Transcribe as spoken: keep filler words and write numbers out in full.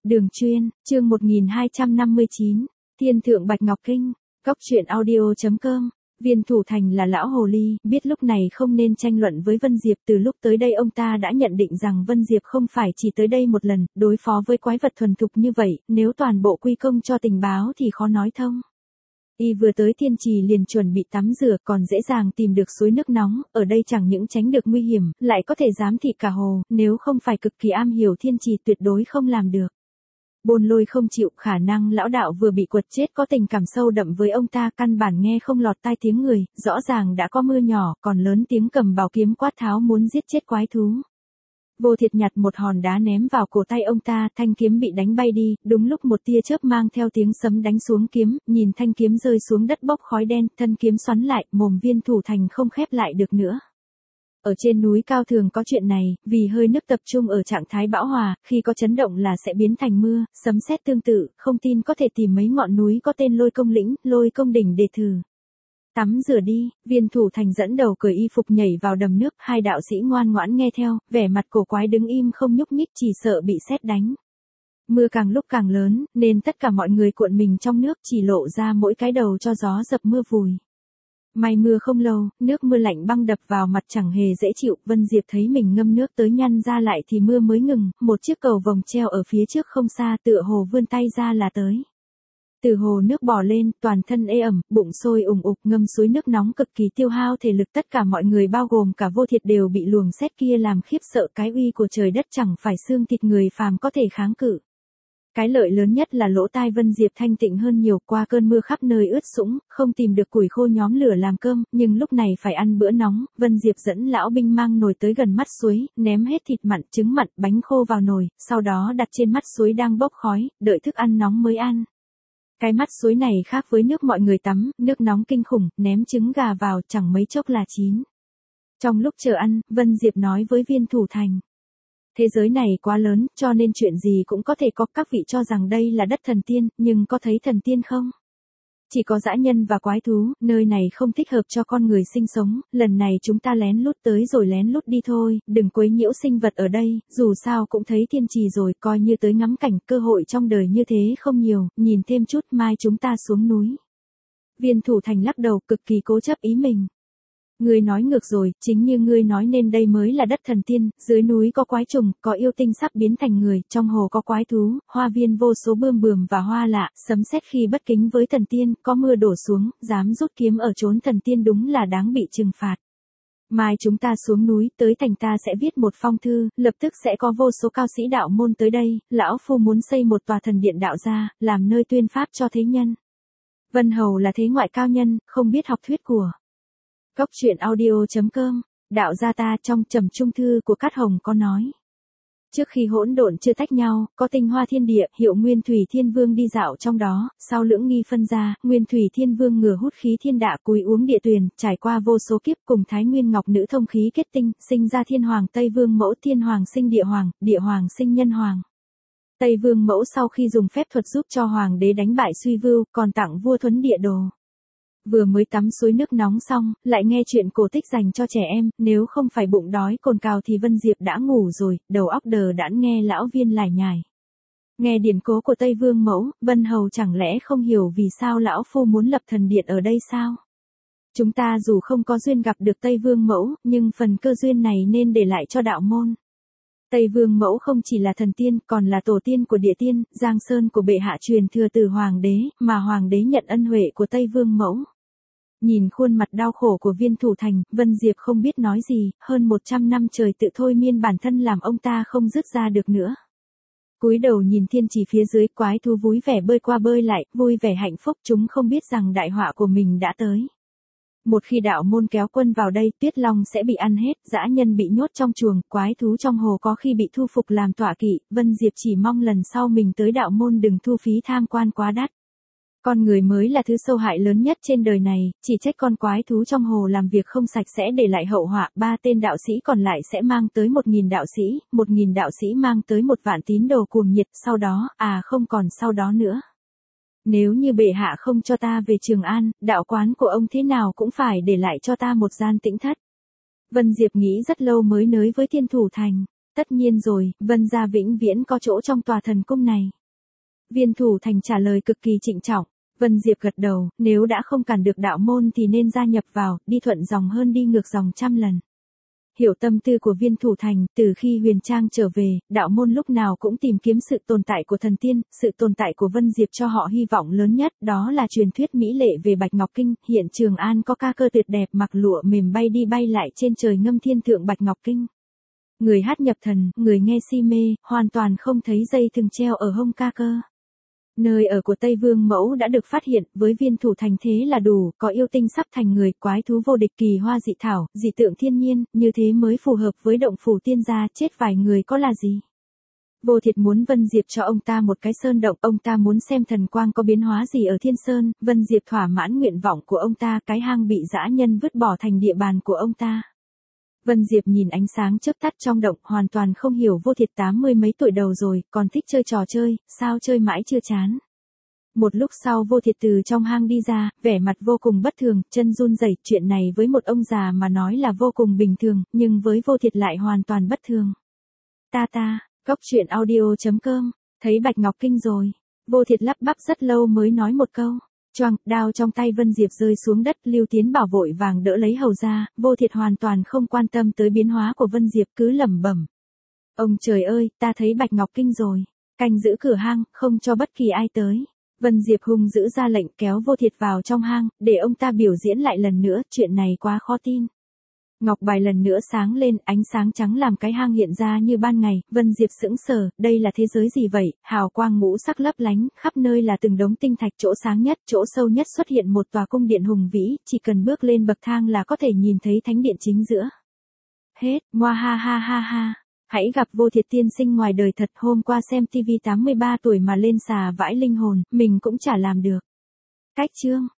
Đường chuyên, chương một nghìn hai trăm năm mươi chín, Thiên thượng Bạch Ngọc Kinh, Cốc truyện audio.com. Viên Thủ Thành là lão hồ ly, biết lúc này không nên tranh luận với Vân Diệp, từ lúc tới đây ông ta đã nhận định rằng Vân Diệp không phải chỉ tới đây một lần, đối phó với quái vật thuần thục như vậy, nếu toàn bộ quy công cho tình báo thì khó nói thông. Y vừa tới Thiên Trì liền chuẩn bị tắm rửa, còn dễ dàng tìm được suối nước nóng, ở đây chẳng những tránh được nguy hiểm, lại có thể giám thị cả hồ, nếu không phải cực kỳ am hiểu Thiên Trì tuyệt đối không làm được. Bồn Lôi không chịu, khả năng lão đạo vừa bị quật chết có tình cảm sâu đậm với ông ta, căn bản nghe không lọt tai tiếng người, rõ ràng đã có mưa nhỏ, còn lớn tiếng cầm bảo kiếm quát tháo muốn giết chết quái thú. Vô Thiệt nhặt một hòn đá ném vào cổ tay ông ta, thanh kiếm bị đánh bay đi, đúng lúc một tia chớp mang theo tiếng sấm đánh xuống kiếm, nhìn thanh kiếm rơi xuống đất bốc khói đen, thân kiếm xoắn lại, mồm Viên Thủ Thành không khép lại được nữa. Ở trên núi cao thường có chuyện này, vì hơi nước tập trung ở trạng thái bão hòa, khi có chấn động là sẽ biến thành mưa, sấm sét tương tự, không tin có thể tìm mấy ngọn núi có tên Lôi Công Lĩnh, Lôi Công Đỉnh để thử. Tắm rửa đi, Viên Thủ Thành dẫn đầu cởi y phục nhảy vào đầm nước, hai đạo sĩ ngoan ngoãn nghe theo, vẻ mặt cổ quái đứng im không nhúc nhích chỉ sợ bị sét đánh. Mưa càng lúc càng lớn, nên tất cả mọi người cuộn mình trong nước, chỉ lộ ra mỗi cái đầu cho gió dập mưa vùi. May mưa không lâu, nước mưa lạnh băng đập vào mặt chẳng hề dễ chịu, Vân Diệp thấy mình ngâm nước tới nhăn ra lại thì mưa mới ngừng, một chiếc cầu vồng treo ở phía trước không xa tựa hồ vươn tay ra là tới. Từ hồ nước bò lên, toàn thân ê ẩm, bụng sôi ủng ục, ngâm suối nước nóng cực kỳ tiêu hao thể lực, tất cả mọi người bao gồm cả Vô Thiệt đều bị luồng sét kia làm khiếp sợ, cái uy của trời đất chẳng phải xương thịt người phàm có thể kháng cự. Cái lợi lớn nhất là lỗ tai Vân Diệp thanh tịnh hơn nhiều, qua cơn mưa khắp nơi ướt sũng, không tìm được củi khô nhóm lửa làm cơm, nhưng lúc này phải ăn bữa nóng, Vân Diệp dẫn lão binh mang nồi tới gần mắt suối, ném hết thịt mặn, trứng mặn, bánh khô vào nồi, sau đó đặt trên mắt suối đang bốc khói, đợi thức ăn nóng mới ăn. Cái mắt suối này khác với nước mọi người tắm, nước nóng kinh khủng, ném trứng gà vào, chẳng mấy chốc là chín. Trong lúc chờ ăn, Vân Diệp nói với Viên Thủ Thành. Thế giới này quá lớn, cho nên chuyện gì cũng có thể có, các vị cho rằng đây là đất thần tiên, nhưng có thấy thần tiên không? Chỉ có dã nhân và quái thú, nơi này không thích hợp cho con người sinh sống, lần này chúng ta lén lút tới rồi lén lút đi thôi, đừng quấy nhiễu sinh vật ở đây, dù sao cũng thấy Thiên Trì rồi, coi như tới ngắm cảnh, cơ hội trong đời như thế không nhiều, nhìn thêm chút mai chúng ta xuống núi. Viên Thủ Thành lắc đầu, cực kỳ cố chấp ý mình. Ngươi nói ngược rồi, chính như ngươi nói nên đây mới là đất thần tiên, dưới núi có quái trùng, có yêu tinh sắp biến thành người, trong hồ có quái thú, hoa viên vô số bươm bướm và hoa lạ, sấm sét khi bất kính với thần tiên, có mưa đổ xuống, dám rút kiếm ở chốn thần tiên đúng là đáng bị trừng phạt. Mai chúng ta xuống núi, tới thành ta sẽ viết một phong thư, lập tức sẽ có vô số cao sĩ đạo môn tới đây, lão phu muốn xây một tòa thần điện đạo gia, làm nơi tuyên pháp cho thế nhân. Vân Hầu là thế ngoại cao nhân, không biết học thuyết của Cốc truyện audio.com, đạo gia ta trong trầm trung thư của Cát Hồng có nói. Trước khi hỗn độn chưa tách nhau, có tinh hoa thiên địa, hiệu Nguyên Thủy Thiên Vương đi dạo trong đó, sau lưỡng nghi phân ra, Nguyên Thủy Thiên Vương ngửa hút khí thiên đạ cúi uống địa tuyền, trải qua vô số kiếp cùng Thái Nguyên Ngọc Nữ thông khí kết tinh, sinh ra Thiên Hoàng Tây Vương Mẫu, Thiên Hoàng sinh Địa Hoàng, Địa Hoàng sinh Nhân Hoàng. Tây Vương Mẫu sau khi dùng phép thuật giúp cho Hoàng đế đánh bại Suy Vưu, còn tặng vua Thuấn Địa Đồ. Vừa mới tắm suối nước nóng xong, lại nghe chuyện cổ tích dành cho trẻ em, nếu không phải bụng đói cồn cào thì Vân Diệp đã ngủ rồi, đầu óc đờ đẫn nghe lão Viên lải nhải. Nghe điển cố của Tây Vương Mẫu, Vân Hầu chẳng lẽ không hiểu vì sao lão phu muốn lập thần điện ở đây sao? Chúng ta dù không có duyên gặp được Tây Vương Mẫu, nhưng phần cơ duyên này nên để lại cho đạo môn. Tây Vương Mẫu không chỉ là thần tiên, còn là tổ tiên của địa tiên, Giang Sơn của bệ hạ truyền thừa từ Hoàng đế, mà Hoàng đế nhận ân huệ của Tây Vương Mẫu. Nhìn khuôn mặt đau khổ của Viên Thủ Thành, Vân Diệp không biết nói gì, hơn một trăm năm trời tự thôi miên bản thân làm ông ta không dứt ra được nữa. Cúi đầu nhìn Thiên Trì phía dưới, quái thú vui vẻ bơi qua bơi lại, vui vẻ hạnh phúc, chúng không biết rằng đại họa của mình đã tới. Một khi đạo môn kéo quân vào đây, Tuyết Long sẽ bị ăn hết, dã nhân bị nhốt trong chuồng, quái thú trong hồ có khi bị thu phục làm tọa kỵ, Vân Diệp chỉ mong lần sau mình tới đạo môn đừng thu phí tham quan quá đắt. Con người mới là thứ sâu hại lớn nhất trên đời này, chỉ trách con quái thú trong hồ làm việc không sạch sẽ để lại hậu họa, ba tên đạo sĩ còn lại sẽ mang tới một nghìn đạo sĩ, một nghìn đạo sĩ mang tới một vạn tín đồ cuồng nhiệt, sau đó, à không còn sau đó nữa. Nếu như bệ hạ không cho ta về Trường An, đạo quán của ông thế nào cũng phải để lại cho ta một gian tĩnh thất. Vân Diệp nghĩ rất lâu mới nới với Thiên Thủ Thành. Tất nhiên rồi, Vân gia vĩnh viễn có chỗ trong tòa thần cung này. Viên Thủ Thành trả lời cực kỳ trịnh trọng. Vân Diệp gật đầu, nếu đã không cản được đạo môn thì nên gia nhập vào, đi thuận dòng hơn đi ngược dòng trăm lần. Hiểu tâm tư của Viên Thủ Thành, từ khi Huyền Trang trở về, đạo môn lúc nào cũng tìm kiếm sự tồn tại của thần tiên, sự tồn tại của Vân Diệp cho họ hy vọng lớn nhất, đó là truyền thuyết mỹ lệ về Bạch Ngọc Kinh, hiện Trường An có ca cơ tuyệt đẹp mặc lụa mềm bay đi bay lại trên trời ngâm thiên thượng Bạch Ngọc Kinh. Người hát nhập thần, người nghe si mê, hoàn toàn không thấy dây thừng treo ở hông ca cơ. Nơi ở của Tây Vương Mẫu đã được phát hiện, với Viên Thủ Thành thế là đủ, có yêu tinh sắp thành người, quái thú vô địch, kỳ hoa dị thảo, dị tượng thiên nhiên, như thế mới phù hợp với động phủ tiên gia, chết vài người có là gì. Vô Thiệt muốn Vân Diệp cho ông ta một cái sơn động, ông ta muốn xem thần quang có biến hóa gì ở thiên sơn, Vân Diệp thỏa mãn nguyện vọng của ông ta, cái hang bị dã nhân vứt bỏ thành địa bàn của ông ta. Vân Diệp nhìn ánh sáng chớp tắt trong động, hoàn toàn không hiểu Vô Thiệt tám mươi mấy tuổi đầu rồi, còn thích chơi trò chơi, sao chơi mãi chưa chán. Một lúc sau Vô Thiệt từ trong hang đi ra, vẻ mặt vô cùng bất thường, chân run rẩy, chuyện này với một ông già mà nói là vô cùng bình thường, nhưng với Vô Thiệt lại hoàn toàn bất thường. Ta ta, Cốc truyện audio chấm com, thấy Bạch Ngọc Kinh rồi. Vô Thiệt lắp bắp rất lâu mới nói một câu. Choang, đao trong tay Vân Diệp rơi xuống đất, Lưu Tiến Bảo vội vàng đỡ lấy hầu ra, Vô Thiệt hoàn toàn không quan tâm tới biến hóa của Vân Diệp, cứ lẩm bẩm. Ông trời ơi, ta thấy Bạch Ngọc Kinh rồi. Canh giữ cửa hang, không cho bất kỳ ai tới. Vân Diệp hung dữ ra lệnh kéo Vô Thiệt vào trong hang, để ông ta biểu diễn lại lần nữa, chuyện này quá khó tin. Ngọc bài lần nữa sáng lên, ánh sáng trắng làm cái hang hiện ra như ban ngày, Vân Diệp sững sờ, đây là thế giới gì vậy, hào quang ngũ sắc lấp lánh, khắp nơi là từng đống tinh thạch, chỗ sáng nhất, chỗ sâu nhất xuất hiện một tòa cung điện hùng vĩ, chỉ cần bước lên bậc thang là có thể nhìn thấy thánh điện chính giữa. Hết, moa ha ha ha ha, hãy gặp Vô Thiệt tiên sinh ngoài đời thật, hôm qua xem tivi tám mươi ba tuổi mà lên xà vãi linh hồn, mình cũng chả làm được. Cách chương